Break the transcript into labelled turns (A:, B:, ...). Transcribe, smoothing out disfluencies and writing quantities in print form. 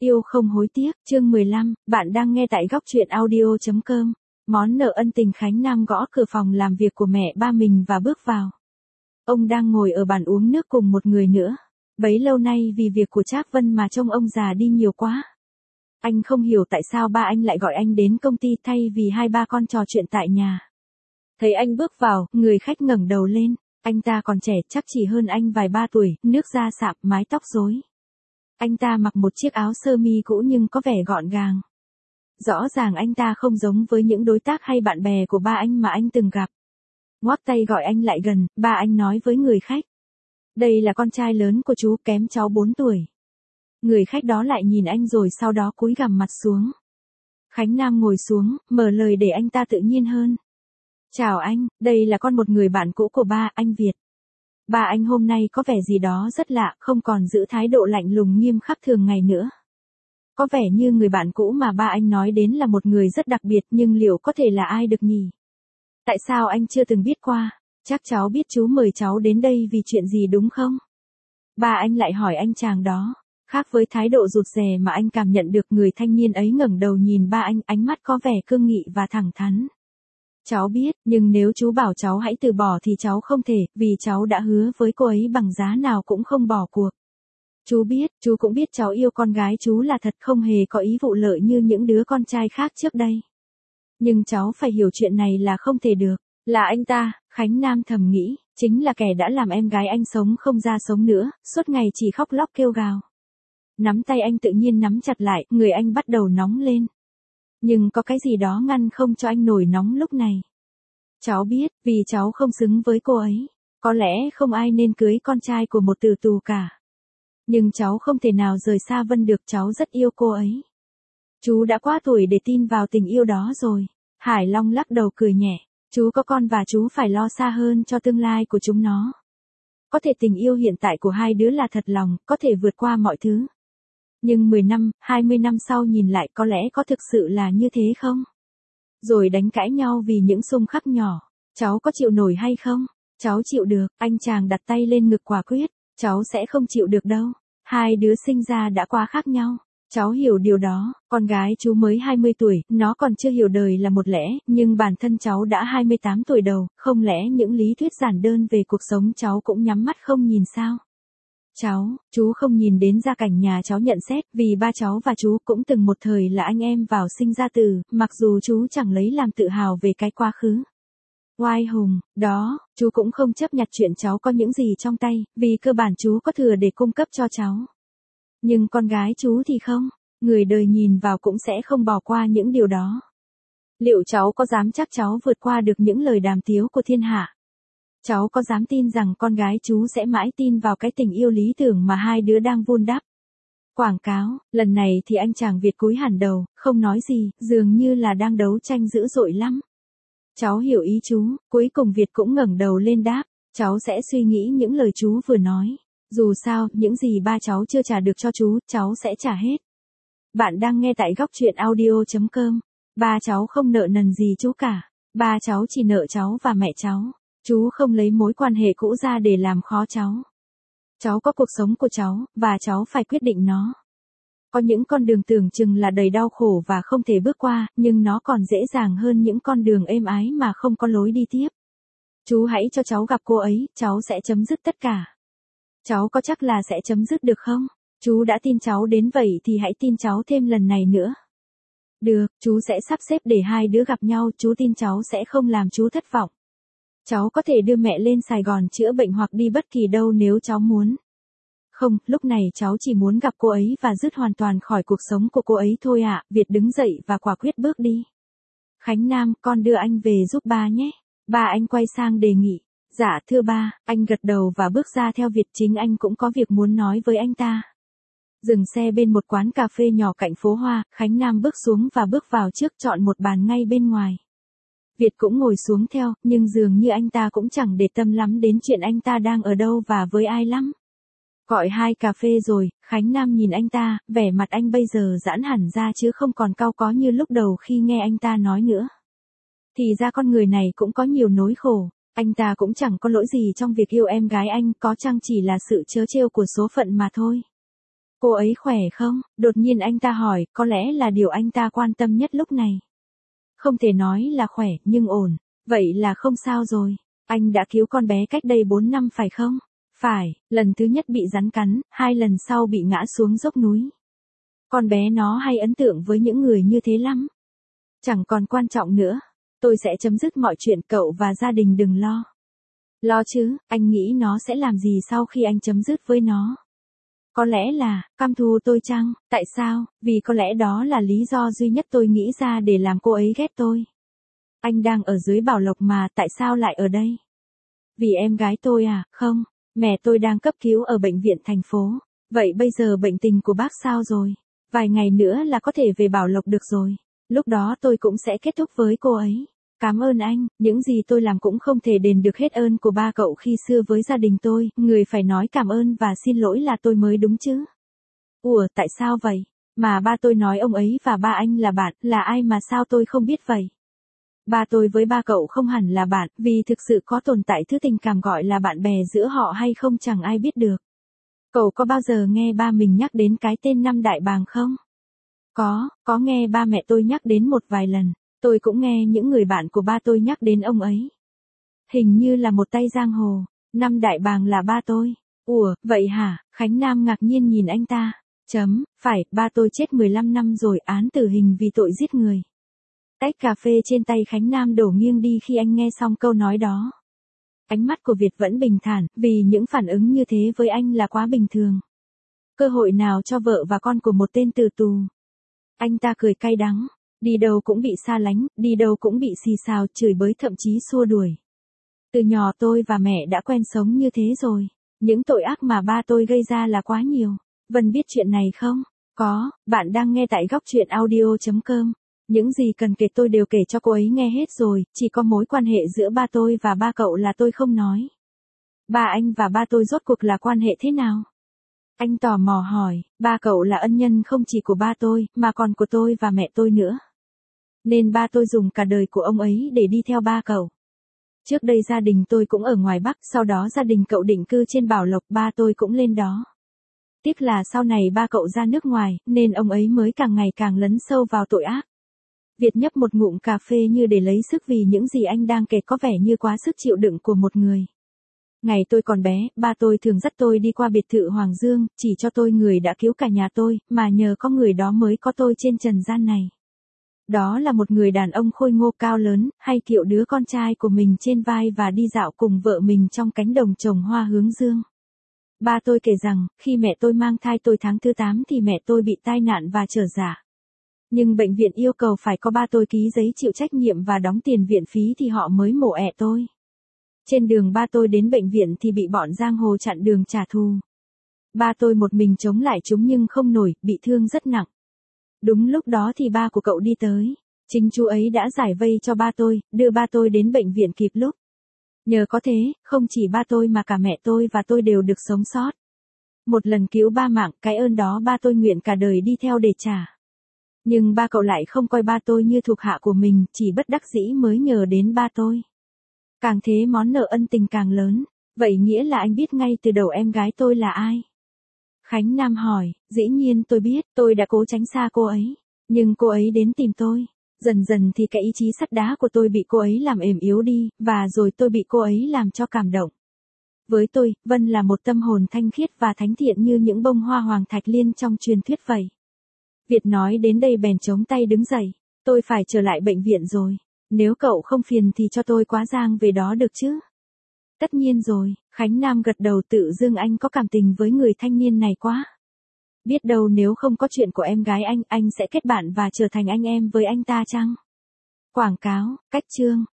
A: Yêu không hối tiếc, chương 15, bạn đang nghe tại góc truyện audio.com. Món nợ ân tình. Khánh Nam gõ cửa phòng làm việc của mẹ ba mình và bước vào. Ông đang ngồi ở bàn uống nước cùng một người nữa. Bấy lâu nay vì việc của Trác Vân mà trông ông già đi nhiều quá. Anh không hiểu tại sao ba anh lại gọi anh đến công ty thay vì hai ba con trò chuyện tại nhà. Thấy anh bước vào, người khách ngẩng đầu lên. Anh ta còn trẻ, chắc chỉ hơn anh vài ba tuổi, nước da sạm, mái tóc rối. Anh ta mặc một chiếc áo sơ mi cũ nhưng có vẻ gọn gàng. Rõ ràng anh ta không giống với những đối tác hay bạn bè của ba anh mà anh từng gặp. Ngoắc tay gọi anh lại gần, ba anh nói với người khách. Đây là con trai lớn của chú, kém cháu 4 tuổi. Người khách đó lại nhìn anh rồi sau đó cúi gằm mặt xuống. Khánh Nam ngồi xuống, mở lời để anh ta tự nhiên hơn. Chào anh, đây là con một người bạn cũ của ba, anh Việt. Ba anh hôm nay có vẻ gì đó rất lạ, không còn giữ thái độ lạnh lùng nghiêm khắc thường ngày nữa. Có vẻ như người bạn cũ mà ba anh nói đến là một người rất đặc biệt, nhưng liệu có thể là ai được nhỉ? Tại sao anh chưa từng biết qua? Chắc cháu biết chú mời cháu đến đây vì chuyện gì đúng không? Ba anh lại hỏi anh chàng đó. Khác với thái độ rụt rè mà anh cảm nhận được, người thanh niên ấy ngẩng đầu nhìn ba anh, ánh mắt có vẻ cương nghị và thẳng thắn. Cháu biết, nhưng nếu chú bảo cháu hãy từ bỏ thì cháu không thể, vì cháu đã hứa với cô ấy bằng giá nào cũng không bỏ cuộc. Chú biết, chú cũng biết cháu yêu con gái chú là thật, không hề có ý vụ lợi như những đứa con trai khác trước đây. Nhưng cháu phải hiểu chuyện này là không thể được. Là anh ta, Khánh Nam thầm nghĩ, chính là kẻ đã làm em gái anh sống không ra sống nữa, suốt ngày chỉ khóc lóc kêu gào. Nắm tay anh tự nhiên nắm chặt lại, người anh bắt đầu nóng lên. Nhưng có cái gì đó ngăn không cho anh nổi nóng lúc này. Cháu biết, vì cháu không xứng với cô ấy. Có lẽ không ai nên cưới con trai của một tử tù cả. Nhưng cháu không thể nào rời xa Vân được, cháu rất yêu cô ấy. Chú đã quá tuổi để tin vào tình yêu đó rồi. Hải Long lắc đầu cười nhẹ. Chú có con và chú phải lo xa hơn cho tương lai của chúng nó. Có thể tình yêu hiện tại của hai đứa là thật lòng, có thể vượt qua mọi thứ. Nhưng 10 năm, 20 năm sau nhìn lại có lẽ có thực sự là như thế không? Rồi đánh cãi nhau vì những xung khắc nhỏ. Cháu có chịu nổi hay không? Cháu chịu được, anh chàng đặt tay lên ngực quả quyết. Cháu sẽ không chịu được đâu. Hai đứa sinh ra đã quá khác nhau. Cháu hiểu điều đó, con gái chú mới 20 tuổi, nó còn chưa hiểu đời là một lẽ, nhưng bản thân cháu đã 28 tuổi đầu, không lẽ những lý thuyết giản đơn về cuộc sống cháu cũng nhắm mắt không nhìn sao? Chú không nhìn đến gia cảnh nhà cháu nhận xét, vì ba cháu và chú cũng từng một thời là anh em vào sinh ra tử, mặc dù chú chẳng lấy làm tự hào về cái quá khứ. Oai hùng, đó, chú cũng không chấp nhặt chuyện cháu có những gì trong tay, vì cơ bản chú có thừa để cung cấp cho cháu. Nhưng con gái chú thì không, người đời nhìn vào cũng sẽ không bỏ qua những điều đó. Liệu cháu có dám chắc cháu vượt qua được những lời đàm tiếu của thiên hạ? Cháu có dám tin rằng con gái chú sẽ mãi tin vào cái tình yêu lý tưởng mà hai đứa đang vun đắp? Quảng cáo, lần này thì anh chàng Việt cúi hẳn đầu, không nói gì, dường như là đang đấu tranh dữ dội lắm. Cháu hiểu ý chú, cuối cùng Việt cũng ngẩng đầu lên đáp, cháu sẽ suy nghĩ những lời chú vừa nói. Dù sao, những gì ba cháu chưa trả được cho chú, cháu sẽ trả hết. Bạn đang nghe tại góc truyện audio.com. Ba cháu không nợ nần gì chú cả. Ba cháu chỉ nợ cháu và mẹ cháu. Chú không lấy mối quan hệ cũ ra để làm khó cháu. Cháu có cuộc sống của cháu, và cháu phải quyết định nó. Có những con đường tưởng chừng là đầy đau khổ và không thể bước qua, nhưng nó còn dễ dàng hơn những con đường êm ái mà không có lối đi tiếp. Chú hãy cho cháu gặp cô ấy, cháu sẽ chấm dứt tất cả. Cháu có chắc là sẽ chấm dứt được không? Chú đã tin cháu đến vậy thì hãy tin cháu thêm lần này nữa. Được, chú sẽ sắp xếp để hai đứa gặp nhau, chú tin cháu sẽ không làm chú thất vọng. Cháu có thể đưa mẹ lên Sài Gòn chữa bệnh hoặc đi bất kỳ đâu nếu cháu muốn. Không, lúc này cháu chỉ muốn gặp cô ấy và dứt hoàn toàn khỏi cuộc sống của cô ấy thôi ạ. Việt đứng dậy và quả quyết bước đi. Khánh Nam, con đưa anh về giúp ba nhé. Ba anh quay sang đề nghị. Dạ thưa ba, anh gật đầu và bước ra theo Việt, chính anh cũng có việc muốn nói với anh ta. Dừng xe bên một quán cà phê nhỏ cạnh phố Hoa, Khánh Nam bước xuống và bước vào trước, chọn một bàn ngay bên ngoài. Việt cũng ngồi xuống theo, nhưng dường như anh ta cũng chẳng để tâm lắm đến chuyện anh ta đang ở đâu và với ai lắm. Gọi 2 cà phê rồi, Khánh Nam nhìn anh ta, vẻ mặt anh bây giờ giãn hẳn ra chứ không còn cau có như lúc đầu khi nghe anh ta nói nữa. Thì ra con người này cũng có nhiều nỗi khổ. Anh ta cũng chẳng có lỗi gì trong việc yêu em gái anh, có chăng chỉ là sự trớ trêu của số phận mà thôi. Cô ấy khỏe không? Đột nhiên anh ta hỏi, có lẽ là điều anh ta quan tâm nhất lúc này. Không thể nói là khỏe, nhưng ổn. Vậy là không sao rồi. Anh đã cứu con bé cách đây 4 năm phải không? Phải, lần thứ nhất bị rắn cắn, 2 lần sau bị ngã xuống dốc núi. Con bé nó hay ấn tượng với những người như thế lắm. Chẳng còn quan trọng nữa. Tôi sẽ chấm dứt mọi chuyện, cậu và gia đình đừng lo. Lo chứ, anh nghĩ nó sẽ làm gì sau khi anh chấm dứt với nó? Có lẽ là, căm thù tôi chăng? Tại sao? Vì có lẽ đó là lý do duy nhất tôi nghĩ ra để làm cô ấy ghét tôi. Anh đang ở dưới Bảo Lộc mà, tại sao lại ở đây? Vì em gái tôi à? Không, mẹ tôi đang cấp cứu ở bệnh viện thành phố. Vậy bây giờ bệnh tình của bác sao rồi? Vài ngày nữa là có thể về Bảo Lộc được rồi. Lúc đó tôi cũng sẽ kết thúc với cô ấy. Cảm ơn anh, những gì tôi làm cũng không thể đền được hết ơn của ba cậu khi xưa với gia đình tôi, người phải nói cảm ơn và xin lỗi là tôi mới đúng chứ. Ủa, tại sao vậy? Mà ba tôi nói ông ấy và ba anh là bạn, là ai mà sao tôi không biết vậy? Ba tôi với ba cậu không hẳn là bạn, vì thực sự có tồn tại thứ tình cảm gọi là bạn bè giữa họ hay không chẳng ai biết được. Cậu có bao giờ nghe ba mình nhắc đến cái tên Năm Đại Bàng không? Có nghe ba mẹ tôi nhắc đến một vài lần. Tôi cũng nghe những người bạn của ba tôi nhắc đến ông ấy. Hình như là một tay giang hồ. Năm Đại Bàng là ba tôi. Ủa, vậy hả? Khánh Nam ngạc nhiên nhìn anh ta. Phải, ba tôi chết 15 năm rồi, án tử hình vì tội giết người. Tách cà phê trên tay Khánh Nam đổ nghiêng đi khi anh nghe xong câu nói đó. Ánh mắt của Việt vẫn bình thản, vì những phản ứng như thế với anh là quá bình thường. Cơ hội nào cho vợ và con của một tên tử tù. Anh ta cười cay đắng. Đi đâu cũng bị xa lánh, đi đâu cũng bị xì xào, chửi bới, thậm chí xua đuổi. Từ nhỏ tôi và mẹ đã quen sống như thế rồi. Những tội ác mà ba tôi gây ra là quá nhiều. Vân biết chuyện này không? Có, bạn đang nghe tại góc truyện audio.com. Những gì cần kể tôi đều kể cho cô ấy nghe hết rồi, chỉ có mối quan hệ giữa ba tôi và ba cậu là tôi không nói. Ba anh và ba tôi rốt cuộc là quan hệ thế nào? Anh tò mò hỏi, ba cậu là ân nhân không chỉ của ba tôi, mà còn của tôi và mẹ tôi nữa. Nên ba tôi dùng cả đời của ông ấy để đi theo ba cậu. Trước đây gia đình tôi cũng ở ngoài Bắc, sau đó gia đình cậu định cư trên Bảo Lộc, ba tôi cũng lên đó. Tiếc là sau này ba cậu ra nước ngoài, nên ông ấy mới càng ngày càng lấn sâu vào tội ác. Việt nhấp một ngụm cà phê như để lấy sức vì những gì anh đang kể có vẻ như quá sức chịu đựng của một người. Ngày tôi còn bé, ba tôi thường dắt tôi đi qua biệt thự Hoàng Dương, chỉ cho tôi người đã cứu cả nhà tôi, mà nhờ có người đó mới có tôi trên trần gian này. Đó là một người đàn ông khôi ngô cao lớn, hay kiệu đứa con trai của mình trên vai và đi dạo cùng vợ mình trong cánh đồng trồng hoa hướng dương. Ba tôi kể rằng, khi mẹ tôi mang thai tôi tháng thứ 8 thì mẹ tôi bị tai nạn và trở dạ. Nhưng bệnh viện yêu cầu phải có ba tôi ký giấy chịu trách nhiệm và đóng tiền viện phí thì họ mới mổ ẹ tôi. Trên đường ba tôi đến bệnh viện thì bị bọn giang hồ chặn đường trả thù. Ba tôi một mình chống lại chúng nhưng không nổi, bị thương rất nặng. Đúng lúc đó thì ba của cậu đi tới. Chính chú ấy đã giải vây cho ba tôi, đưa ba tôi đến bệnh viện kịp lúc. Nhờ có thế, không chỉ ba tôi mà cả mẹ tôi và tôi đều được sống sót. Một lần cứu ba mạng, cái ơn đó ba tôi nguyện cả đời đi theo để trả. Nhưng ba cậu lại không coi ba tôi như thuộc hạ của mình, chỉ bất đắc dĩ mới nhờ đến ba tôi. Càng thế món nợ ân tình càng lớn. Vậy nghĩa là anh biết ngay từ đầu em gái tôi là ai? Khánh Nam hỏi, dĩ nhiên tôi biết, tôi đã cố tránh xa cô ấy. Nhưng cô ấy đến tìm tôi. Dần dần thì cái ý chí sắt đá của tôi bị cô ấy làm ềm yếu đi, và rồi tôi bị cô ấy làm cho cảm động. Với tôi, Vân là một tâm hồn thanh khiết và thánh thiện như những bông hoa hoàng thạch liên trong truyền thuyết vậy. Việt nói đến đây bèn chống tay đứng dậy. Tôi phải trở lại bệnh viện rồi. Nếu cậu không phiền thì cho tôi quá giang về đó được chứ? Tất nhiên rồi, Khánh Nam gật đầu, tự dưng anh có cảm tình với người thanh niên này quá. Biết đâu nếu không có chuyện của em gái anh sẽ kết bạn và trở thành anh em với anh ta chăng? Quảng cáo, cách chương.